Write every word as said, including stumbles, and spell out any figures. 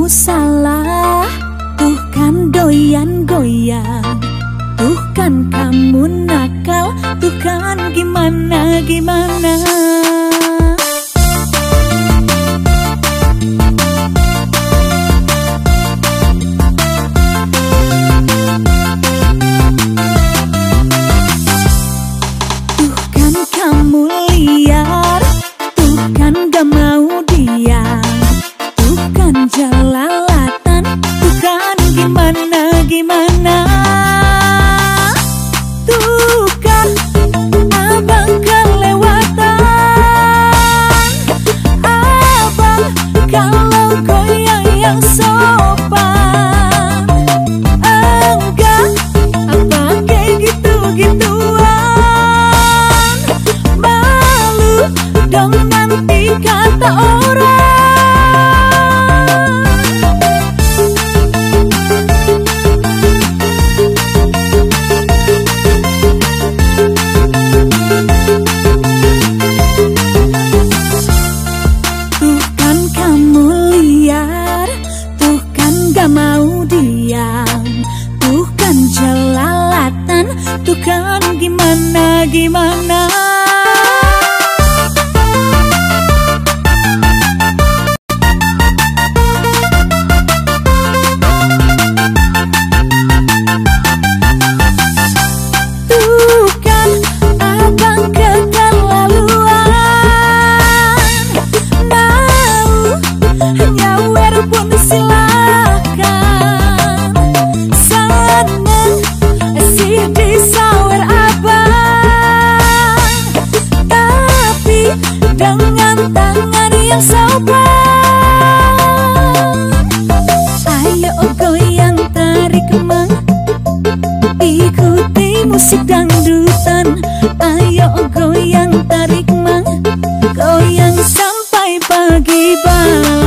kamu salah, tuh kan doyan goyang, tuh kan kamu nakal, tuh kan gimana gimana. Tuh kan kamu liar, tuh kan gak mau diam, tuh kan jelalatan, tuh kan gimana gimana. Tuh kan abang kelewatan, abang kalau goyang yang sopan. Enggak, apa kayak gitu-gituan, malu dong nanti kata orang. Tuh kan kamu liar, tuh kan gak mau diam, tuh kan jelalatan, tuh kan gimana gimana. Tuh kan abang keterlaluan, mau nyawer pun silakan, seneng si disawer abang, tapi dengan tangan yang sopan. Ayo goyang tarik mang, ikuti musik dangdutan. Ayo goyang tarik mang, goyang sampai pagi balik.